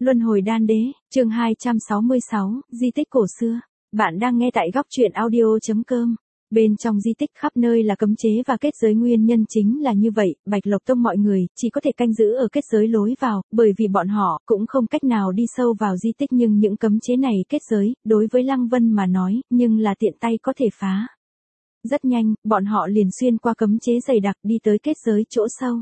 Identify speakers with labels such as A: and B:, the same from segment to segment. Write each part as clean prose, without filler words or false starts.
A: Luân hồi đan đế, chương 266, di tích cổ xưa. Bạn đang nghe tại góc truyện audio.com. Bên trong di tích khắp nơi là cấm chế và kết giới, nguyên nhân chính là như vậy, Bạch Lộc Tông mọi người chỉ có thể canh giữ ở kết giới lối vào, bởi vì bọn họ cũng không cách nào đi sâu vào di tích, nhưng những cấm chế này kết giới, đối với Lăng Vân mà nói, nhưng là tiện tay có thể phá. Rất nhanh, bọn họ liền xuyên qua cấm chế dày đặc đi tới kết giới chỗ sâu.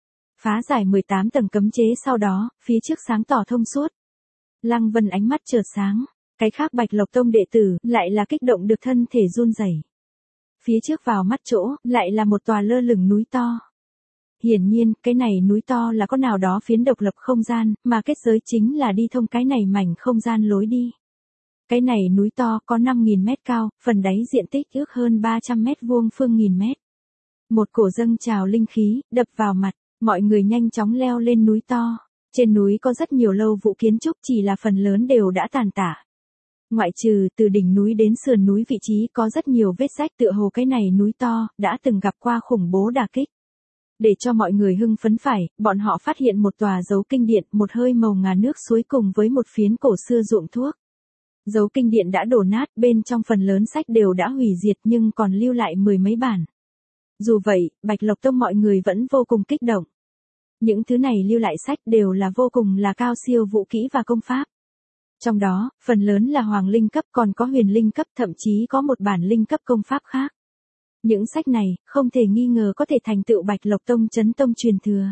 A: Phá giải 18 tầng cấm chế, sau đó, phía trước sáng tỏ thông suốt. Lăng Vân ánh mắt chợt sáng, cái khác Bạch Lộc Tông đệ tử lại là kích động được thân thể run rẩy. Phía trước vào mắt chỗ, lại là một tòa lơ lửng núi to. Hiển nhiên, cái này núi to là có nào đó phiến độc lập không gian, mà kết giới chính là đi thông cái này mảnh không gian lối đi. Cái này núi to có 5.000 mét cao, phần đáy diện tích ước hơn 300 mét vuông phương nghìn mét. Một cổ dâng trào linh khí, đập vào mặt. Mọi người nhanh chóng leo lên núi to. Trên núi có rất nhiều lâu vụ kiến trúc, chỉ là phần lớn đều đã tàn tạ. Ngoại trừ từ đỉnh núi đến sườn núi vị trí có rất nhiều vết rách, tựa hồ cái này núi to đã từng gặp qua khủng bố đả kích. Để cho mọi người hưng phấn phải, bọn họ phát hiện một tòa dấu kinh điện, một hơi màu ngà nước suối cùng với một phiến cổ xưa ruộng thuốc. Dấu kinh điện đã đổ nát, bên trong phần lớn sách đều đã hủy diệt nhưng còn lưu lại mười mấy bản. Dù vậy, Bạch Lộc Tông mọi người vẫn vô cùng kích động. Những thứ này lưu lại sách đều là vô cùng là cao siêu vũ kỹ và công pháp. Trong đó, phần lớn là hoàng linh cấp, còn có huyền linh cấp, thậm chí có một bản linh cấp công pháp khác. Những sách này, không thể nghi ngờ có thể thành tựu Bạch Lộc Tông chấn tông truyền thừa.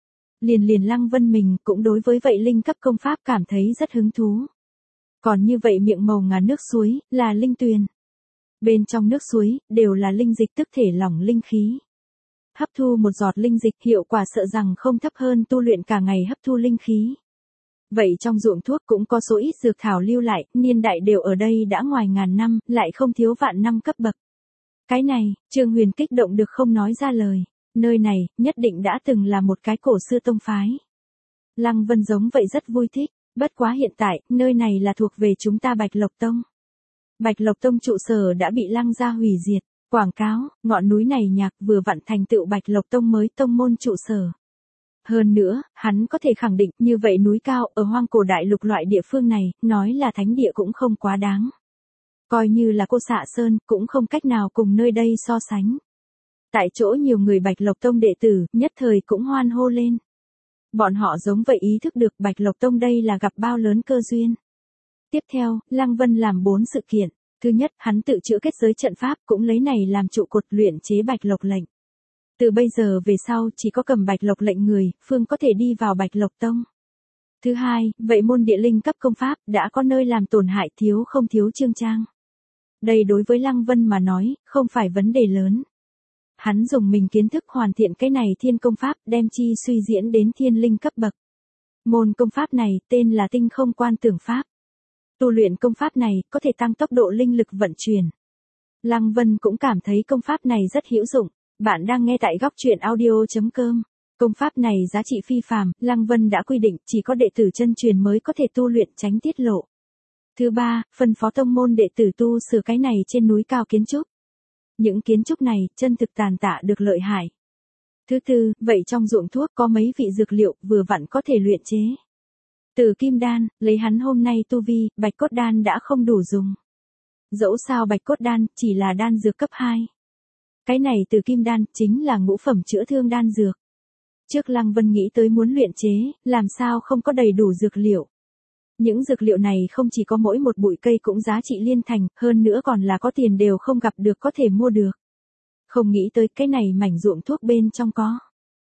A: Liền Lăng Vân mình cũng đối với vậy linh cấp công pháp cảm thấy rất hứng thú. Còn như vậy miệng màu ngà nước suối, là linh tuyền. Bên trong nước suối, đều là linh dịch, tức thể lỏng linh khí. Hấp thu một giọt linh dịch, hiệu quả sợ rằng không thấp hơn tu luyện cả ngày hấp thu linh khí. Vậy trong ruộng thuốc cũng có số ít dược thảo lưu lại, niên đại đều ở đây đã ngoài ngàn năm, lại không thiếu vạn năm cấp bậc. Cái này, Trương Huyền kích động được không nói ra lời. Nơi này, nhất định đã từng là một cái cổ xưa tông phái. Lăng Vân giống vậy rất vui thích, bất quá hiện tại, nơi này là thuộc về chúng ta Bạch Lộc Tông. Bạch Lộc Tông trụ sở đã bị Lăng gia hủy diệt. Quảng cáo, ngọn núi này nhạc vừa vặn thành tựu Bạch Lộc Tông mới tông môn trụ sở. Hơn nữa, hắn có thể khẳng định như vậy núi cao ở hoang cổ đại lục loại địa phương này, nói là thánh địa cũng không quá đáng. Coi như là Cô Xạ Sơn, cũng không cách nào cùng nơi đây so sánh. Tại chỗ nhiều người Bạch Lộc Tông đệ tử, nhất thời cũng hoan hô lên. Bọn họ giống vậy ý thức được Bạch Lộc Tông đây là gặp bao lớn cơ duyên. Tiếp theo, Lăng Vân làm 4 sự kiện. Thứ nhất, hắn tự chữa kết giới trận pháp, cũng lấy này làm trụ cột luyện chế Bạch Lộc lệnh. Từ bây giờ về sau, chỉ có cầm Bạch Lộc lệnh người, phương có thể đi vào Bạch Lộc Tông. Thứ hai, vậy môn địa linh cấp công pháp, đã có nơi làm tổn hại thiếu không thiếu chương trang. Đây đối với Lăng Vân mà nói, không phải vấn đề lớn. Hắn dùng mình kiến thức hoàn thiện cái này thiên công pháp, đem chi suy diễn đến thiên linh cấp bậc. Môn công pháp này, tên là Tinh Không Quan Tưởng Pháp. Tu luyện công pháp này, có thể tăng tốc độ linh lực vận chuyển. Lăng Vân cũng cảm thấy công pháp này rất hữu dụng. Bạn đang nghe tại góc truyện audio.com. Công pháp này giá trị phi phàm, Lăng Vân đã quy định chỉ có đệ tử chân truyền mới có thể tu luyện tránh tiết lộ. Thứ ba, phân phó tông môn đệ tử tu sửa cái này trên núi cao kiến trúc. Những kiến trúc này, chân thực tàn tạ được lợi hại. Thứ tư, vậy trong ruộng thuốc có mấy vị dược liệu vừa vặn có thể luyện chế. Từ kim đan, lấy hắn hôm nay tu vi, bạch cốt đan đã không đủ dùng. Dẫu sao bạch cốt đan, chỉ là đan dược cấp 2. Cái này từ kim đan, chính là ngũ phẩm chữa thương đan dược. Trước Lăng Vân nghĩ tới muốn luyện chế, làm sao không có đầy đủ dược liệu. Những dược liệu này không chỉ có mỗi một bụi cây cũng giá trị liên thành, hơn nữa còn là có tiền đều không gặp được có thể mua được. Không nghĩ tới cái này mảnh ruộng thuốc bên trong có.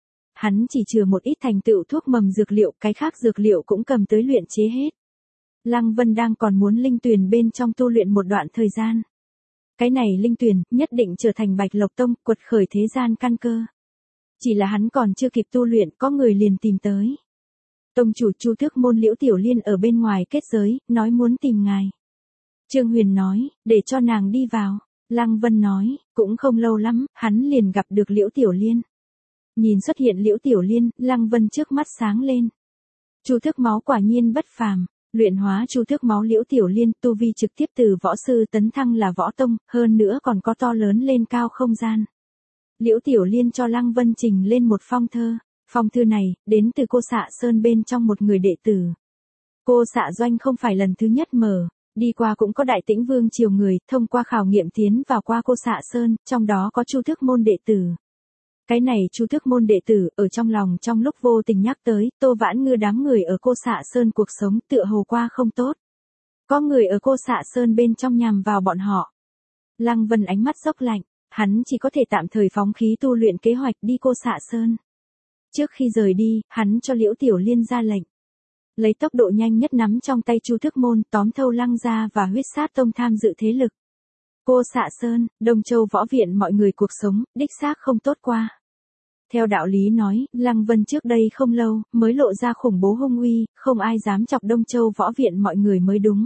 A: Hắn chỉ chừa một ít thành tựu thuốc mầm dược liệu, cái khác dược liệu cũng cầm tới luyện chế hết. Lăng Vân đang còn muốn linh tuyền bên trong tu luyện một đoạn thời gian. Cái này linh tuyền, nhất định trở thành Bạch Lộc Tông, quật khởi thế gian căn cơ. Chỉ là hắn còn chưa kịp tu luyện, có người liền tìm tới. Tông chủ Chu Tước Môn Liễu Tiểu Liên ở bên ngoài kết giới, nói muốn tìm ngài. Trương Huyền nói, để cho nàng đi vào. Lăng Vân nói, cũng không lâu lắm, hắn liền gặp được Liễu Tiểu Liên. Nhìn xuất hiện Liễu Tiểu Liên, Lăng Vân trước mắt sáng lên. Chu Tước máu quả nhiên bất phàm. Luyện hóa Chu Tước máu Liễu Tiểu Liên, tu vi trực tiếp từ võ sư tấn thăng là võ tông, hơn nữa còn có to lớn lên cao không gian. Liễu Tiểu Liên cho Lăng Vân trình lên một phong thơ. Phong thư này, đến từ Cô Xạ Sơn bên trong một người đệ tử. Cô xạ doanh không phải lần thứ nhất mở, đi qua cũng có Đại Tĩnh Vương triều người, thông qua khảo nghiệm tiến vào qua cô xạ sơn, trong đó có Chu Tước môn đệ tử. Cái này Chu Tước môn đệ tử, ở trong lòng trong lúc vô tình nhắc tới, Tô Vãn Ngư đám người ở cô xạ sơn cuộc sống tựa hồ qua không tốt. Có người ở cô xạ sơn bên trong nhằm vào bọn họ. Lăng Vân ánh mắt dốc lạnh, hắn chỉ có thể tạm thời phóng khí tu luyện kế hoạch đi cô xạ sơn. Trước khi rời đi, hắn cho Liễu Tiểu Liên ra lệnh. Lấy tốc độ nhanh nhất nắm trong tay Chu Tước môn, tóm thâu Lăng gia và Huyết Sát tông tham dự thế lực. Cô xạ sơn, Đông Châu võ viện mọi người cuộc sống, đích xác không tốt qua. Theo đạo lý nói, Lăng Vân trước đây không lâu, mới lộ ra khủng bố hung uy, không ai dám chọc Đông Châu võ viện mọi người mới đúng.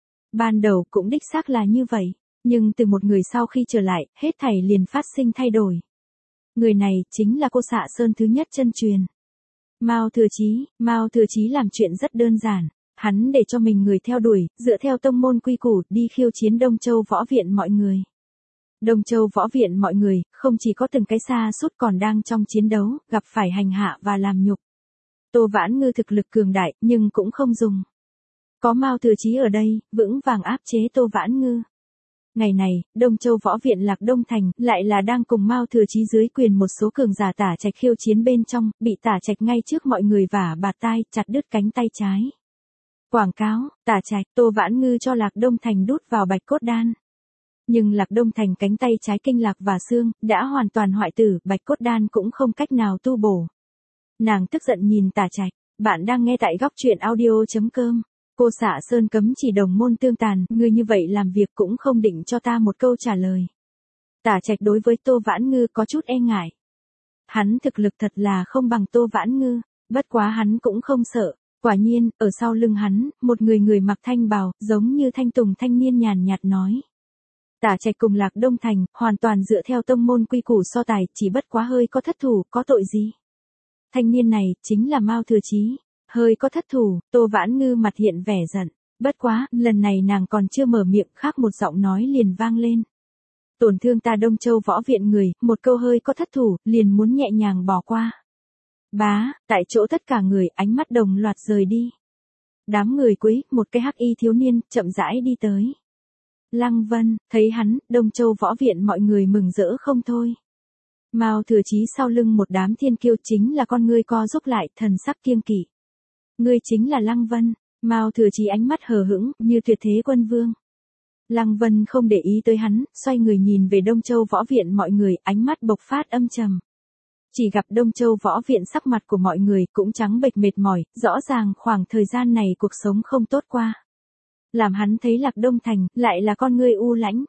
A: Ban đầu cũng đích xác là như vậy, nhưng từ một người sau khi trở lại, hết thảy liền phát sinh thay đổi. Người này chính là cô xạ sơn thứ nhất chân truyền. Mao Thừa Chí làm chuyện rất đơn giản, hắn để cho mình người theo đuổi, dựa theo tông môn quy củ đi khiêu chiến Đông Châu võ viện mọi người. Đông Châu võ viện mọi người, không chỉ có từng cái xa sút còn đang trong chiến đấu, gặp phải hành hạ và làm nhục. Tô Vãn Ngư thực lực cường đại, nhưng cũng không dùng. Có Mao Thừa Chí ở đây, vững vàng áp chế Tô Vãn Ngư. Ngày này, Đông Châu võ viện Lạc Đông Thành, lại là đang cùng Mao Thừa Chí dưới quyền một số cường giả Tả Trạch khiêu chiến bên trong, bị Tả Trạch ngay trước mọi người vả bạt tai, chặt đứt cánh tay trái. Quảng cáo, Tả Trạch, Tô Vãn Ngư cho Lạc Đông Thành đút vào bạch cốt đan. Nhưng Lạc Đông Thành cánh tay trái kinh lạc và xương, đã hoàn toàn hoại tử, bạch cốt đan cũng không cách nào tu bổ. Nàng tức giận nhìn Tả Trạch, bạn đang nghe tại góc truyện audio.com. Cô xạ sơn cấm chỉ đồng môn tương tàn, ngươi như vậy làm việc cũng không định cho ta một câu trả lời. Tả Trạch đối với Tô Vãn Ngư có chút e ngại. Hắn thực lực thật là không bằng Tô Vãn Ngư, bất quá hắn cũng không sợ. Quả nhiên, ở sau lưng hắn, một người mặc thanh bào, giống như thanh tùng thanh niên nhàn nhạt nói. Tả Trạch cùng Lạc Đông Thành, hoàn toàn dựa theo tông môn quy củ so tài, chỉ bất quá hơi có thất thủ, có tội gì? Thanh niên này, chính là Mao Thừa Chí. Hơi có thất thủ, Tô Vãn Ngư mặt hiện vẻ giận. Bất quá, lần này nàng còn chưa mở miệng, khác một giọng nói liền vang lên. Tổn thương ta Đông Châu võ viện người, một câu hơi có thất thủ, liền muốn nhẹ nhàng bỏ qua. Bá, tại chỗ tất cả người, ánh mắt đồng loạt rời đi. Đám người quý, một cái hắc y thiếu niên, chậm rãi đi tới. Lăng Vân, thấy hắn, Đông Châu võ viện mọi người mừng rỡ không thôi. Mao Thừa Chí sau lưng một đám thiên kiêu chính là con ngươi co rúm lại, thần sắc kiêng kỵ. Ngươi chính là Lăng Vân. Mao Thừa Chí ánh mắt hờ hững, như tuyệt thế quân vương. Lăng Vân không để ý tới hắn, xoay người nhìn về Đông Châu võ viện mọi người, ánh mắt bộc phát âm trầm. Chỉ gặp Đông Châu võ viện sắc mặt của mọi người cũng trắng bệch mệt mỏi, rõ ràng khoảng thời gian này cuộc sống không tốt qua. Làm hắn thấy Lạc Đông Thành, lại là con ngươi u lãnh.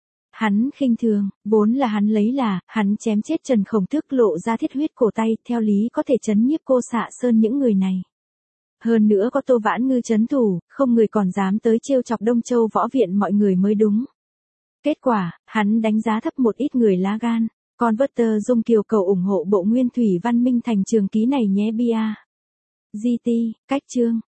A: Hắn khinh thường, vốn là hắn lấy là, hắn chém chết Trần Khổng Tước lộ ra thiết huyết cổ tay, theo lý có thể trấn nhiếp cô xạ sơn những người này. Hơn nữa có Tô Vãn Ngư trấn thủ, không người còn dám tới trêu chọc Đông Châu võ viện mọi người mới đúng. Kết quả, hắn đánh giá thấp một ít người lá gan. Converter Dung Kiều cầu ủng hộ bộ nguyên thủy văn minh thành trường ký này nhé bia. GT, cách chương.